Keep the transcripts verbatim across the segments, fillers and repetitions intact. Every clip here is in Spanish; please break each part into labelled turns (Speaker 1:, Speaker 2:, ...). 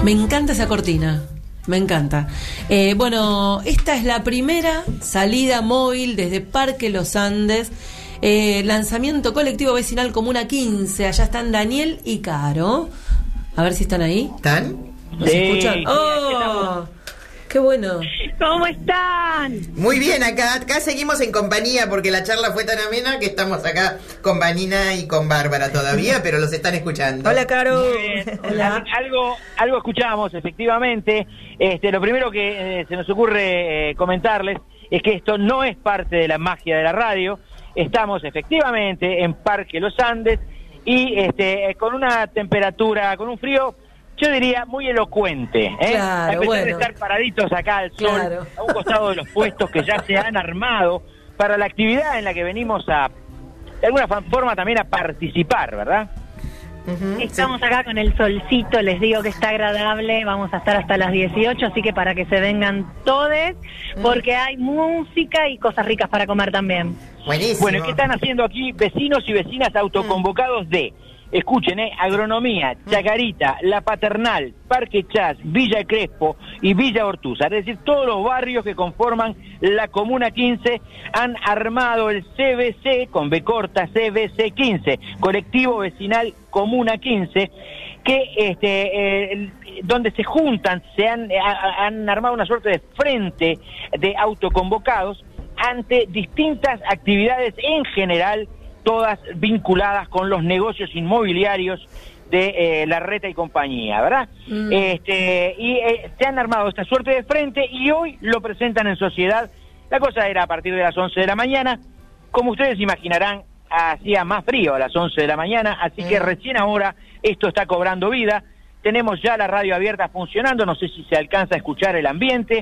Speaker 1: Me encanta esa cortina. Me encanta. Eh, bueno, esta es la primera salida móvil desde Parque Los Andes. Eh, lanzamiento colectivo vecinal Comuna quince. Allá están Daniel y Caro. A ver si están ahí.
Speaker 2: ¿Están?
Speaker 1: ¿Nos
Speaker 3: sí,
Speaker 1: escuchan? ¡Oh! ¡Qué bueno!
Speaker 4: ¿Cómo están?
Speaker 2: Muy bien, acá, acá seguimos en compañía porque la charla fue tan amena que estamos acá con Vanina y con Bárbara todavía, pero los están escuchando.
Speaker 1: Hola, Caro.
Speaker 3: Muy bien.
Speaker 1: Hola.
Speaker 3: Algo, algo escuchamos, efectivamente. Este, lo primero que eh, se nos ocurre eh, comentarles es que esto no es parte de la magia de la radio. Estamos efectivamente en Parque Los Andes y este, con una temperatura, con un frío, yo diría muy elocuente, ¿eh?
Speaker 1: Claro,
Speaker 3: a pesar
Speaker 1: bueno.
Speaker 3: de estar paraditos acá al sol,
Speaker 1: Claro.
Speaker 3: a un costado de los puestos que ya se han armado para la actividad en la que venimos a, de alguna forma también a participar, ¿verdad?
Speaker 2: Uh-huh,
Speaker 4: Estamos acá con el solcito, les digo que está agradable, vamos a estar hasta las dieciocho, así que para que se vengan todes, porque hay música y cosas ricas para comer también.
Speaker 2: Buenísimo.
Speaker 3: Bueno, ¿qué están haciendo aquí vecinos y vecinas autoconvocados de, escuchen, eh, Agronomía, Chacarita, La Paternal, Parque Chas, Villa Crespo y Villa Ortúzar? Es decir, todos los barrios que conforman la Comuna quince han armado el C V C, con B corta, C V C quince, Colectivo Vecinal Comuna quince, que este eh, donde se juntan, se han, ha, han armado una suerte de frente de autoconvocados ante distintas actividades en general, todas vinculadas con los negocios inmobiliarios de eh, Larreta y compañía, ¿verdad? Mm. Este, y eh, se han armado esta suerte de frente y hoy lo presentan en sociedad. La cosa era a partir de las once de la mañana. Como ustedes imaginarán, hacía más frío a las once de la mañana, así mm. que recién ahora esto está cobrando vida. Tenemos ya la radio abierta funcionando, no sé si se alcanza a escuchar el ambiente,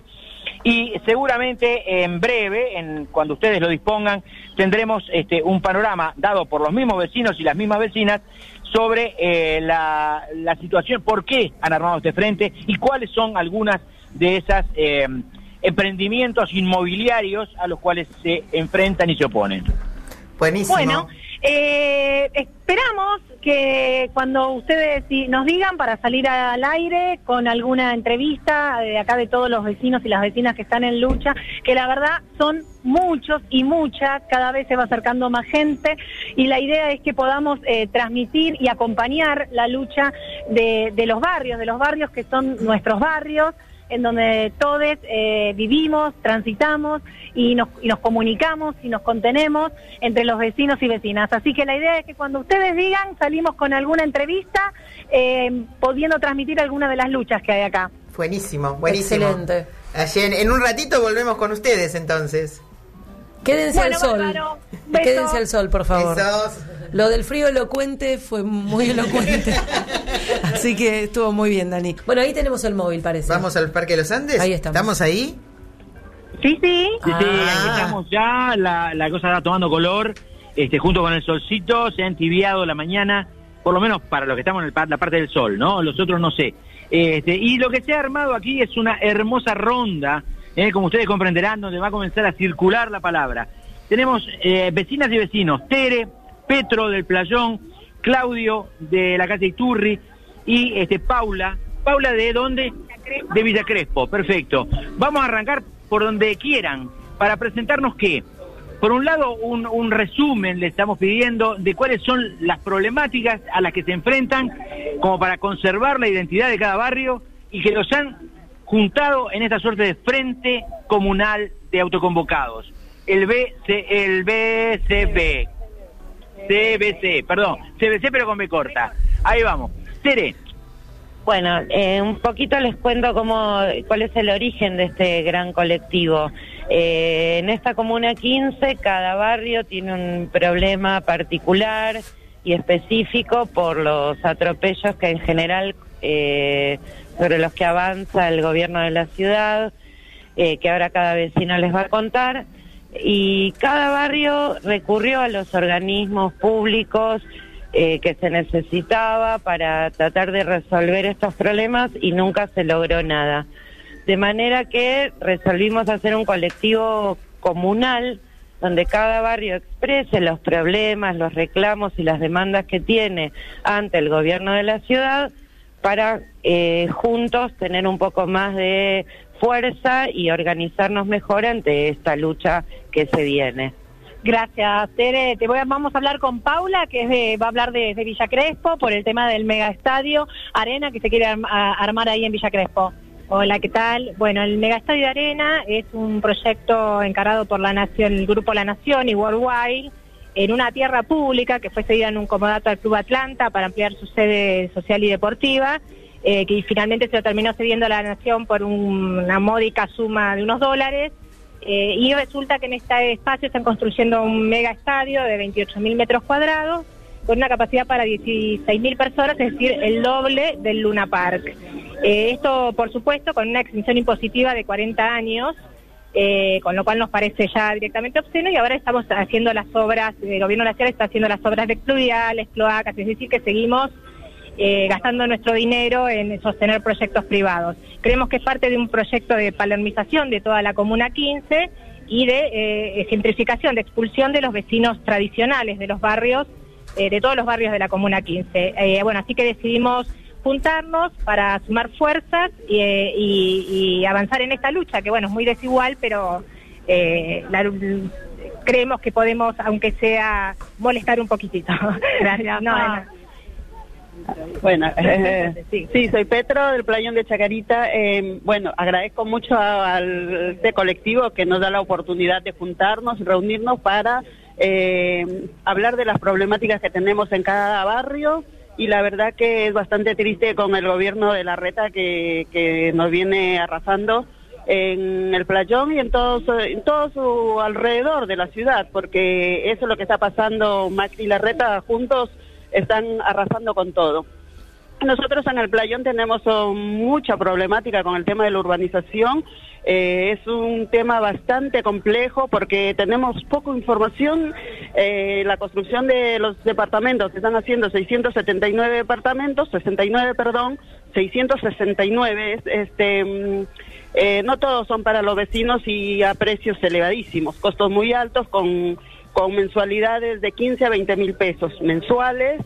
Speaker 3: y seguramente en breve, en, cuando ustedes lo dispongan, tendremos este, un panorama dado por los mismos vecinos y las mismas vecinas sobre eh, la, la situación, por qué han armado este frente y cuáles son algunas de esas eh, emprendimientos inmobiliarios a los cuales se enfrentan y se oponen.
Speaker 2: Buenísimo.
Speaker 4: Bueno, eh, esperamos que cuando ustedes nos digan para salir al aire con alguna entrevista de acá de todos los vecinos y las vecinas que están en lucha, que la verdad son muchos y muchas, cada vez se va acercando más gente y la idea es que podamos eh, transmitir y acompañar la lucha de, de los barrios, de los barrios que son nuestros barrios, en donde todos eh, vivimos, transitamos y nos, y nos comunicamos y nos contenemos entre los vecinos y vecinas. Así que la idea es que cuando ustedes digan, salimos con alguna entrevista, eh, pudiendo transmitir alguna de las luchas que hay acá.
Speaker 2: Buenísimo, buenísimo.
Speaker 1: Excelente.
Speaker 2: Allí en, en un ratito volvemos con ustedes entonces.
Speaker 1: Quédense
Speaker 4: Bueno,
Speaker 1: al sol.
Speaker 4: bárbaro.
Speaker 1: Quédense al sol, por favor.
Speaker 2: Besos.
Speaker 1: Lo del frío elocuente fue muy elocuente. Así que estuvo muy bien, Dani. Bueno, ahí tenemos el móvil, parece.
Speaker 2: ¿Vamos al Parque de los Andes?
Speaker 1: Ahí estamos.
Speaker 2: ¿Estamos ahí?
Speaker 4: Sí, sí.
Speaker 3: Sí, sí,
Speaker 2: Ah.
Speaker 3: aquí estamos ya, la, la cosa está tomando color, este, junto con el solcito, se ha entibiado la mañana, por lo menos para los que estamos en el, la parte del sol, ¿no? Los otros no sé. Este, y lo que se ha armado aquí es una hermosa ronda, eh, como ustedes comprenderán, donde va a comenzar a circular la palabra. Tenemos eh, vecinas y vecinos, Tere, Petro del Playón, Claudio de la calle Iturri y este Paula. ¿Paula de dónde? De Villa Crespo, perfecto. Vamos a arrancar por donde quieran, para presentarnos qué. Por un lado, un, un resumen le estamos pidiendo de cuáles son las problemáticas a las que se enfrentan, como para conservar la identidad de cada barrio, y que los han juntado en esta suerte de frente comunal de autoconvocados. El B C, el B C B. C B C, perdón, C B C pero con B corta. Ahí vamos. Tere.
Speaker 5: Bueno, eh, un poquito les cuento cómo, cuál es el origen de este gran colectivo. Eh, en esta Comuna quince, cada barrio tiene un problema particular y específico por los atropellos que en general, eh, sobre los que avanza el gobierno de la ciudad, eh, que ahora cada vecino les va a contar. Y cada barrio recurrió a los organismos públicos eh, que se necesitaba para tratar de resolver estos problemas y nunca se logró nada. De manera que resolvimos hacer un colectivo comunal donde cada barrio exprese los problemas, los reclamos y las demandas que tiene ante el gobierno de la ciudad para eh, juntos tener un poco más de fuerza y organizarnos mejor ante esta lucha que se viene.
Speaker 4: Gracias, Tere. Te voy a, vamos a hablar con Paula, que es de, va a hablar de, de Villa Crespo, por el tema del mega estadio Arena que se quiere arm, a, armar ahí en Villa Crespo. Hola, ¿qué tal? Bueno, el mega estadio Arena es un proyecto encarado por la Nación, el Grupo La Nación y Worldwide, en una tierra pública que fue cedida en un comodato al Club Atlanta para ampliar su sede social y deportiva, eh, que finalmente se lo terminó cediendo a la Nación por un, una módica suma de unos dólares. Eh, y resulta que en este espacio están construyendo un mega estadio de veintiocho mil metros cuadrados con una capacidad para dieciséis mil personas, es decir, el doble del Luna Park. Eh, esto, por supuesto, con una exención impositiva de cuarenta años, eh, con lo cual nos parece ya directamente obsceno, y ahora estamos haciendo las obras, el gobierno nacional está haciendo las obras de pluviales, cloacas, es decir, que seguimos Eh, gastando nuestro dinero en sostener proyectos privados. Creemos que es parte de un proyecto de palermización de toda la Comuna quince y de eh, gentrificación, de expulsión de los vecinos tradicionales de los barrios, eh, de todos los barrios de la Comuna quince. Eh, bueno, así que decidimos juntarnos para sumar fuerzas y, eh, y, y avanzar en esta lucha, que bueno, es muy desigual, pero eh, la, creemos que podemos, aunque sea, molestar un poquitito. Gracias. No, no.
Speaker 6: Bueno, eh, sí. sí, soy Petro del Playón de Chacarita. Eh, bueno, agradezco mucho a, al este colectivo que nos da la oportunidad de juntarnos, reunirnos para eh, hablar de las problemáticas que tenemos en cada barrio, y la verdad que es bastante triste con el gobierno de Larreta que, que nos viene arrasando en el Playón y en todo, su, en todo su alrededor de la ciudad, porque eso es lo que está pasando. Macri y Larreta juntos están arrasando con todo. Nosotros en el Playón tenemos oh, mucha problemática con el tema de la urbanización. Eh, es un tema bastante complejo porque tenemos poca información. Eh, la construcción de los departamentos, se están haciendo seiscientos setenta y nueve departamentos, sesenta y nueve, perdón, seiscientos sesenta y nueve, este, eh, no todos son para los vecinos y a precios elevadísimos, costos muy altos con... con mensualidades de quince a veinte mil pesos mensuales,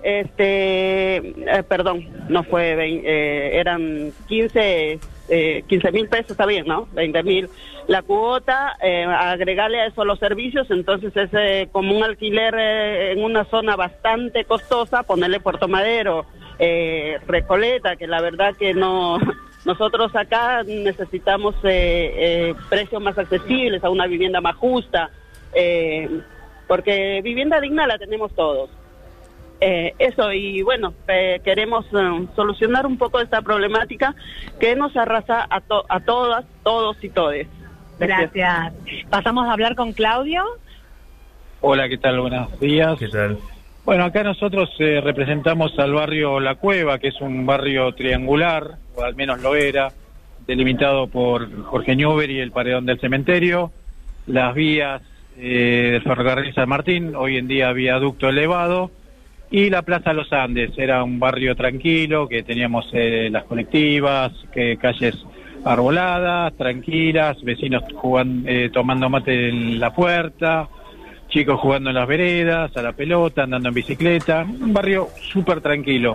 Speaker 6: este, eh, perdón, no fue, veinte, eh, eran quince mil pesos, está bien, ¿no? veinte mil la cuota, eh, agregarle a eso los servicios, entonces es eh, como un alquiler eh, en una zona bastante costosa, ponerle Puerto Madero, eh, Recoleta, que la verdad que no... Nosotros acá necesitamos eh, eh, precios más accesibles, a una vivienda más justa, Eh, porque vivienda digna la tenemos todos. Eh, eso, y bueno, eh, queremos eh, solucionar un poco esta problemática que nos arrasa a, to a todas, todos y todes.
Speaker 4: Gracias. Gracias. Pasamos a hablar con Claudio.
Speaker 7: Hola, ¿qué tal? Buenos días.
Speaker 8: ¿Qué tal?
Speaker 7: Bueno, acá nosotros eh, representamos al barrio La Cueva, que es un barrio triangular, o al menos lo era, delimitado por Jorge Newbery y el Paredón del Cementerio, las vías Eh, del ferrocarril San Martín, hoy en día viaducto elevado, y la Plaza Los Andes. Era un barrio tranquilo, que teníamos eh, las colectivas, que calles arboladas, tranquilas, vecinos jugando, eh, tomando mate en la puerta, chicos jugando en las veredas, a la pelota, andando en bicicleta, un barrio súper tranquilo.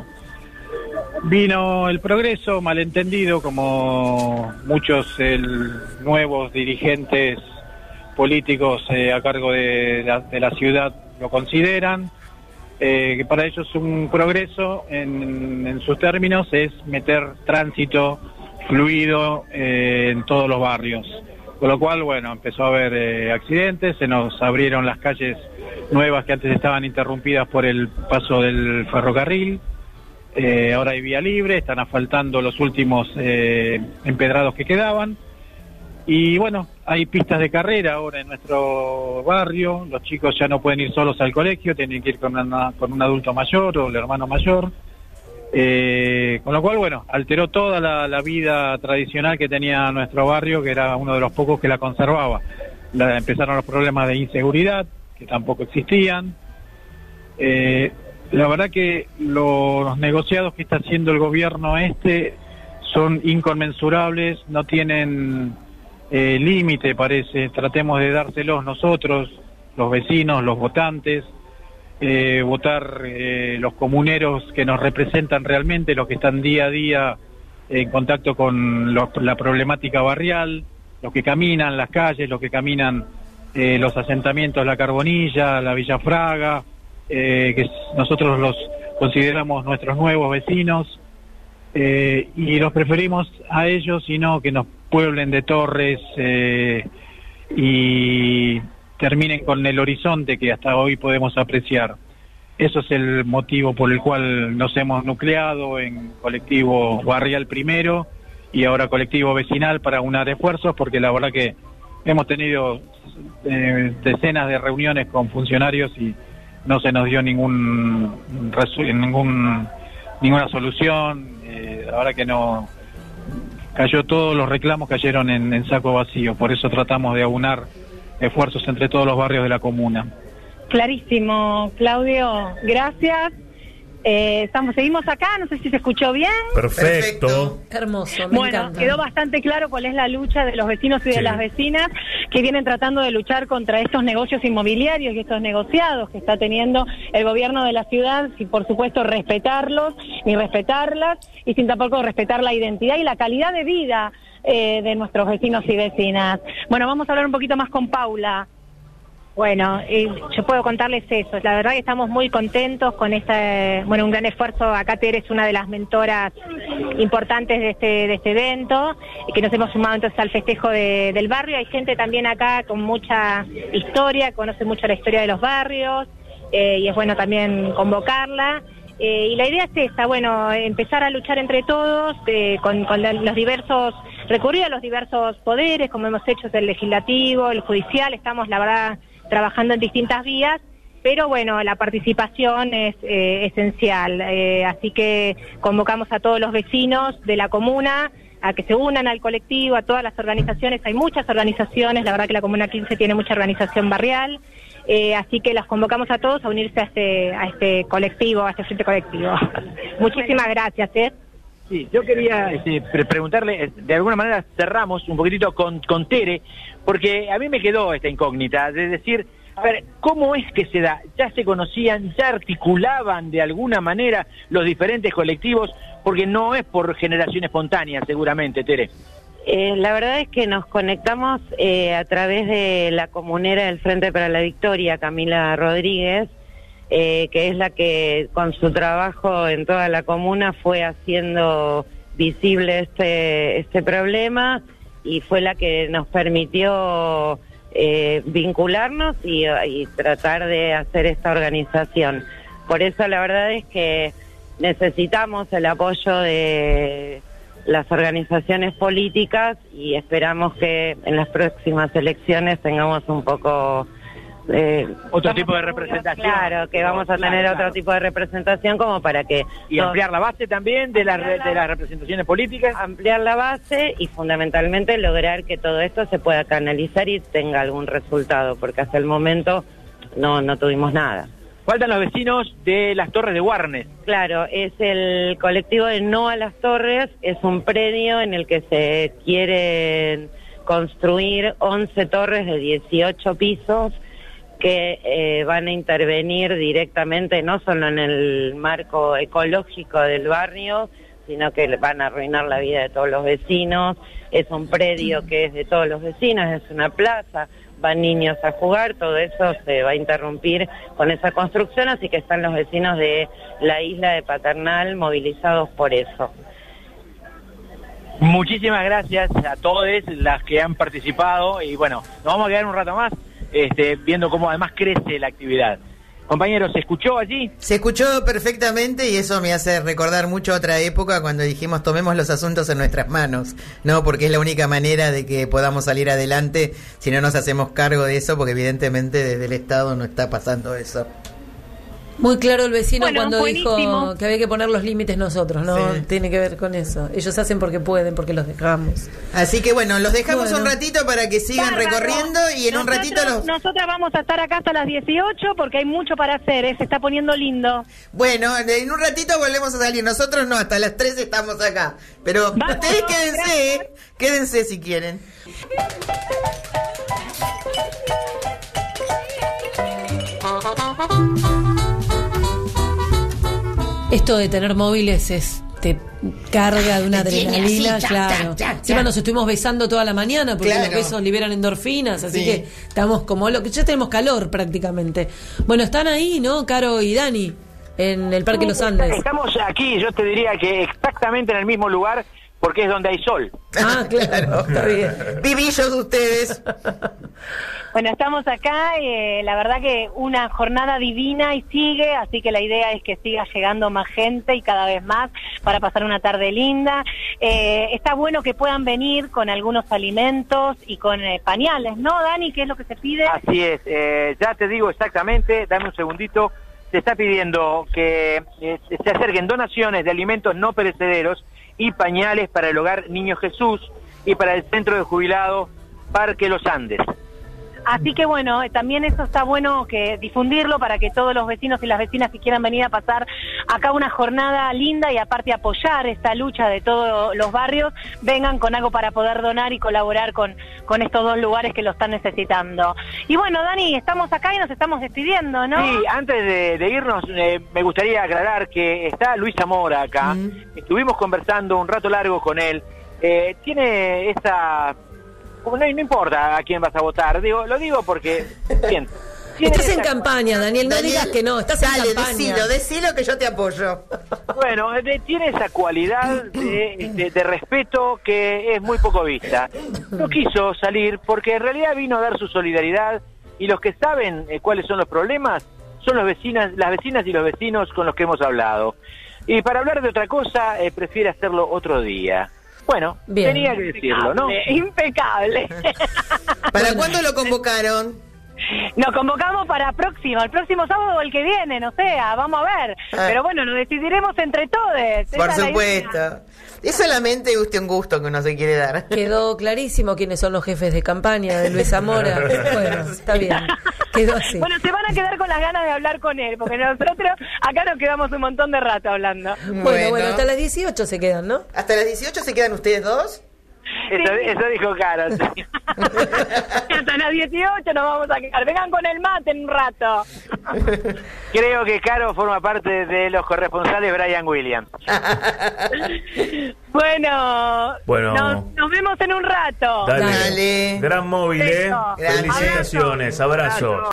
Speaker 7: Vino el progreso, malentendido, como muchos el, nuevos dirigentes políticos eh, a cargo de la, de la ciudad lo consideran, eh, que para ellos un progreso en, en sus términos es meter tránsito fluido eh, en todos los barrios, con lo cual, bueno, empezó a haber eh, accidentes, se nos abrieron las calles nuevas que antes estaban interrumpidas por el paso del ferrocarril, eh, ahora hay vía libre, están asfaltando los últimos eh, empedrados que quedaban. Y bueno, hay pistas de carrera ahora en nuestro barrio, los chicos ya no pueden ir solos al colegio, tienen que ir con, una, con un adulto mayor o el hermano mayor, eh, con lo cual, bueno, alteró toda la, la vida tradicional que tenía nuestro barrio, que era uno de los pocos que la conservaba. La, empezaron los problemas de inseguridad, que tampoco existían. Eh, la verdad que lo, los negociados que está haciendo el gobierno este son inconmensurables, no tienen... Eh, límite, parece. Tratemos de dárselos nosotros, los vecinos, los votantes, eh, votar eh, los comuneros que nos representan realmente, los que están día a día en contacto con los, la problemática barrial, los que caminan las calles, los que caminan eh, los asentamientos, la Carbonilla, la Villa Fraga, eh, que nosotros los consideramos nuestros nuevos vecinos, eh, y los preferimos a ellos y no que nos pueblen de torres eh, y terminen con el horizonte que hasta hoy podemos apreciar. Eso es el motivo por el cual nos hemos nucleado en colectivo barrial primero y ahora colectivo vecinal para unar esfuerzos, porque la verdad que hemos tenido eh, decenas de reuniones con funcionarios y no se nos dio ningún, resu- ningún ninguna solución. Eh, la verdad que no cayó, todos los reclamos cayeron en, en saco vacío, por eso tratamos de aunar esfuerzos entre todos los barrios de la comuna.
Speaker 4: Clarísimo, Claudio, gracias. Eh, estamos, seguimos acá, no sé si se escuchó bien.
Speaker 8: Perfecto.
Speaker 1: Hermoso, me
Speaker 4: Bueno,
Speaker 1: encanta.
Speaker 4: quedó bastante claro cuál es la lucha de los vecinos y de
Speaker 8: Sí.
Speaker 4: las vecinas que vienen tratando de luchar contra estos negocios inmobiliarios y estos negociados que está teniendo el gobierno de la ciudad, sin por supuesto respetarlos ni respetarlas, y sin tampoco respetar la identidad y la calidad de vida eh, de nuestros vecinos y vecinas. Bueno, vamos a hablar un poquito más con Paula.
Speaker 9: Bueno, eh, yo puedo contarles eso. La verdad que estamos muy contentos con este, bueno, un gran esfuerzo. Acá Tere es una de las mentoras importantes de este de este evento, que nos hemos sumado entonces al festejo de, del barrio. Hay gente también acá con mucha historia, conoce mucho la historia de los barrios, eh, y es bueno también convocarla. Eh, y la idea es esta, bueno, empezar a luchar entre todos, eh, con, con la, los diversos, recurrir a los diversos poderes, como hemos hecho, el legislativo, el judicial. Estamos, la verdad, trabajando en distintas vías, pero bueno, la participación es eh, esencial, eh, así que convocamos a todos los vecinos de la comuna a que se unan al colectivo, a todas las organizaciones. Hay muchas organizaciones, la verdad que la Comuna quince tiene mucha organización barrial, eh, así que las convocamos a todos a unirse a este, a este colectivo, a este frente colectivo. Muchísimas gracias, ¿eh?
Speaker 3: Sí, yo quería este, pre- preguntarle, de alguna manera cerramos un poquitito con, con Tere, porque a mí me quedó esta incógnita, de decir, a ver, ¿cómo es que se da? ¿Ya se conocían, ya articulaban de alguna manera los diferentes colectivos? Porque no es por generación espontánea, seguramente, Tere.
Speaker 5: Eh, la verdad es que nos conectamos eh, a través de la comunera del Frente para la Victoria, Camila Rodríguez, Eh, que es la que con su trabajo en toda la comuna fue haciendo visible este este problema y fue la que nos permitió eh, vincularnos y, y tratar de hacer esta organización. Por eso la verdad es que necesitamos el apoyo de las organizaciones políticas y esperamos que en las próximas elecciones tengamos un poco... Eh,
Speaker 3: Otro tipo de representación.
Speaker 5: Claro, que vamos a
Speaker 3: Claro,
Speaker 5: tener
Speaker 3: claro.
Speaker 5: otro tipo de representación como para que...
Speaker 3: Y
Speaker 5: todos-
Speaker 3: ampliar la base también de, las re- de las representaciones políticas.
Speaker 5: ampliar la base y fundamentalmente lograr que todo esto se pueda canalizar y tenga algún resultado, porque hasta el momento no, no tuvimos nada.
Speaker 3: Faltan los vecinos de las Torres de Warnes.
Speaker 5: Claro, es el colectivo de No a las Torres, es un predio en el que se quieren construir once torres de dieciocho pisos que eh, van a intervenir directamente no solo en el marco ecológico del barrio, sino que van a arruinar la vida de todos los vecinos. Es un predio que es de todos los vecinos, es una plaza, van niños a jugar, todo eso se va a interrumpir con esa construcción, así que están los vecinos de la isla de Paternal movilizados por eso.
Speaker 3: Muchísimas gracias a todas las que han participado y bueno, nos vamos a quedar un rato más este, viendo cómo además crece la actividad. Compañeros, ¿se escuchó allí?
Speaker 2: Se escuchó perfectamente y eso me hace recordar mucho otra época cuando dijimos tomemos los asuntos en nuestras manos, ¿no? Porque es la única manera de que podamos salir adelante si no nos hacemos cargo de eso, porque evidentemente desde el Estado no está pasando eso.
Speaker 1: Muy claro el vecino
Speaker 4: Bueno,
Speaker 1: cuando
Speaker 4: buenísimo.
Speaker 1: dijo que había que poner los límites nosotros, no
Speaker 2: Sí.
Speaker 1: tiene que ver con eso. Ellos hacen porque pueden, porque los dejamos.
Speaker 2: Así que bueno, los dejamos
Speaker 1: Bueno.
Speaker 2: un ratito para que sigan
Speaker 4: Bárbaro.
Speaker 2: recorriendo y en un
Speaker 4: Nosotros-
Speaker 2: ratito los...
Speaker 4: Nosotras vamos a estar acá hasta las dieciocho porque hay mucho para hacer, ¿eh? Se está poniendo lindo.
Speaker 2: Bueno, en un ratito volvemos a salir. Nosotros no, hasta las tres estamos acá. Pero
Speaker 4: Vamos,
Speaker 2: ustedes quédense,
Speaker 4: gracias.
Speaker 2: ¿eh? Quédense si quieren.
Speaker 10: Thank you.
Speaker 1: Esto de tener móviles es te carga de una adrenalina,
Speaker 2: así,
Speaker 1: claro.
Speaker 2: cha, cha, cha,
Speaker 1: Encima
Speaker 2: cha.
Speaker 1: nos estuvimos besando toda la mañana porque
Speaker 2: Claro.
Speaker 1: los besos liberan endorfinas, así
Speaker 2: Sí.
Speaker 1: que estamos como lo que ya tenemos calor prácticamente. Bueno, están ahí, ¿no? Caro y Dani, en el Parque Los Andes.
Speaker 3: Estamos aquí, yo te diría que exactamente en el mismo lugar, porque es donde hay sol.
Speaker 1: Ah, claro, está bien.
Speaker 2: Vivillos ustedes.
Speaker 4: Bueno, estamos acá, eh, la verdad que una jornada divina y sigue, así que la idea es que siga llegando más gente y cada vez más para pasar una tarde linda. Eh, está bueno que puedan venir con algunos alimentos y con eh, pañales, ¿no, Dani? ¿Qué es lo que se pide?
Speaker 3: Así es, eh, ya te digo exactamente, dame un segundito, se está pidiendo que eh, se acerquen donaciones de alimentos no perecederos y pañales para el Hogar Niño Jesús y para el Centro de Jubilados Parque Los Andes.
Speaker 4: Así que bueno, eh, también eso está bueno que difundirlo para que todos los vecinos y las vecinas que quieran venir a pasar acá una jornada linda y aparte apoyar esta lucha de todos los barrios, vengan con algo para poder donar y colaborar con, con estos dos lugares que lo están necesitando. Y bueno, Dani, estamos acá y nos estamos despidiendo, ¿no?
Speaker 3: Sí, antes de, de irnos, eh, me gustaría aclarar que está Luis Zamora acá.
Speaker 2: Mm.
Speaker 3: Estuvimos conversando un rato largo con él. Eh, tiene esa... No, no importa a quién vas a votar, digo, lo digo porque... Bien, tiene
Speaker 1: Estás en
Speaker 3: esa-
Speaker 1: campaña, Daniel, no
Speaker 2: Daniel,
Speaker 1: digas que no, estás
Speaker 2: dale,
Speaker 1: en campaña.
Speaker 2: decilo, decilo que yo te apoyo.
Speaker 3: Bueno, de- tiene esa cualidad de, de- de respeto que es muy poco vista. No quiso salir porque en realidad vino a dar su solidaridad y los que saben eh, cuáles son los problemas son los vecinas, las vecinas y los vecinos con los que hemos hablado. Y para hablar de otra cosa, eh, prefiere hacerlo otro día. Bueno,
Speaker 1: Bien.
Speaker 3: tenía que decirlo, ¿no?
Speaker 4: Impecable.
Speaker 2: ¿Para cuándo lo convocaron?
Speaker 4: Nos convocamos para próximo, el próximo sábado o el que viene, no sé, ah, vamos a ver.
Speaker 2: Ah.
Speaker 4: Pero bueno, nos decidiremos entre todos. Esa
Speaker 2: Por
Speaker 4: es la
Speaker 2: supuesto.
Speaker 4: idea.
Speaker 2: Es solamente usted un gusto que uno se quiere dar.
Speaker 1: Quedó clarísimo quiénes son los jefes de campaña de Luis Zamora. Bueno, está bien. Quedó así.
Speaker 4: Bueno, se van a quedar con las ganas de hablar con él, porque nosotros acá nos quedamos un montón de rato hablando.
Speaker 1: Bueno, bueno, hasta las dieciocho se quedan, ¿no?
Speaker 2: ¿Hasta las dieciocho se quedan ustedes dos?
Speaker 3: Eso, eso dijo Caro. Sí.
Speaker 4: Hasta las dieciocho nos vamos a quedar. Vengan con el mate en un rato.
Speaker 3: Creo que Caro forma parte de los corresponsales Brian Williams.
Speaker 4: Bueno,
Speaker 8: Bueno.
Speaker 4: Nos, nos vemos en un rato.
Speaker 8: Dale.
Speaker 2: Dale.
Speaker 8: Gran móvil, ¿eh?
Speaker 4: Beso.
Speaker 2: Gran
Speaker 8: Felicitaciones, abrazo.